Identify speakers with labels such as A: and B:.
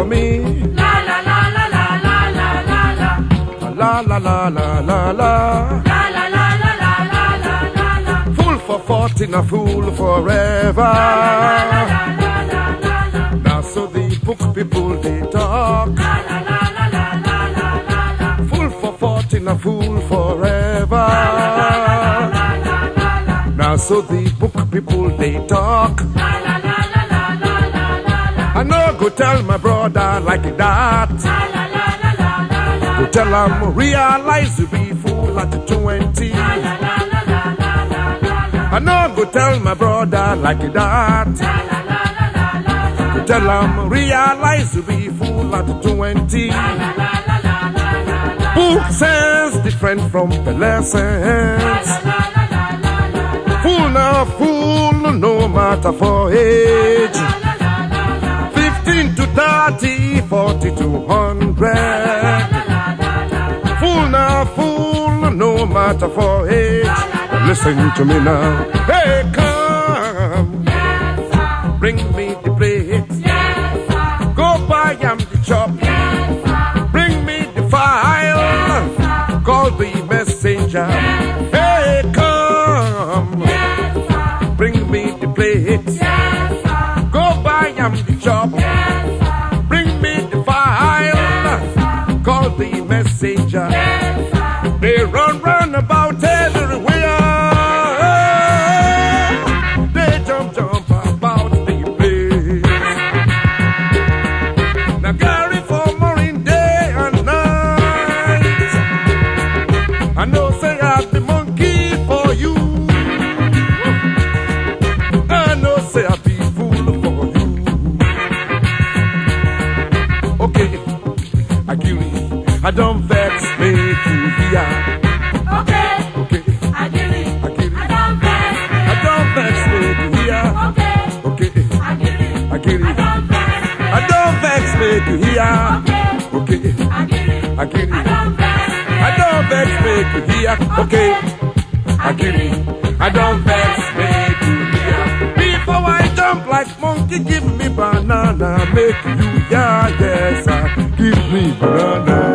A: me.
B: La la la la la la la la la.
A: La la la la la la.
B: La la la la la la la la la.
A: Fool for 40, a fool forever. Now so the book people they talk. Fool for 40, a fool forever. Now so the book people they talk. I no go tell my brother like that. Go tell him realize you be fool at 20. I no go tell my brother like that. Go tell him realize you be fool at 20. Fool sense different from pearlescence. Fool now fool no matter for age. 15 to 30, 40 to 100. Fool now fool no matter for age. Listen to me now. Hey, come. Bring me the plate. Go buy am the chop. Bring me the file. Call the messenger. Hey, come. Bring me the plate. Go buy am the chop. Bring me the file. Call the messenger. They run about everywhere. They jump about the place. Now carry for more in day and night. I know say I'm the monkey for you. I know say I be fool for you. Okay, I give you. I don't vex, make you hear.
B: Okay,
A: Okay,
B: I get it.
A: I give you.
B: I don't vex.
A: I don't vex, make you hear.
B: Okay,
A: Okay,
B: I get it.
A: I give you.
B: I don't vex.
A: I don't vex, make you hear.
B: Okay,
A: Okay,
B: I get it.
A: I give
B: I
A: you.
B: don't vex.
A: I don't vex, make you hear. Okay, I give you. I don't vex, make you hear. Before I jump like monkey, give me banana, make you hear. Yes, I give me banana.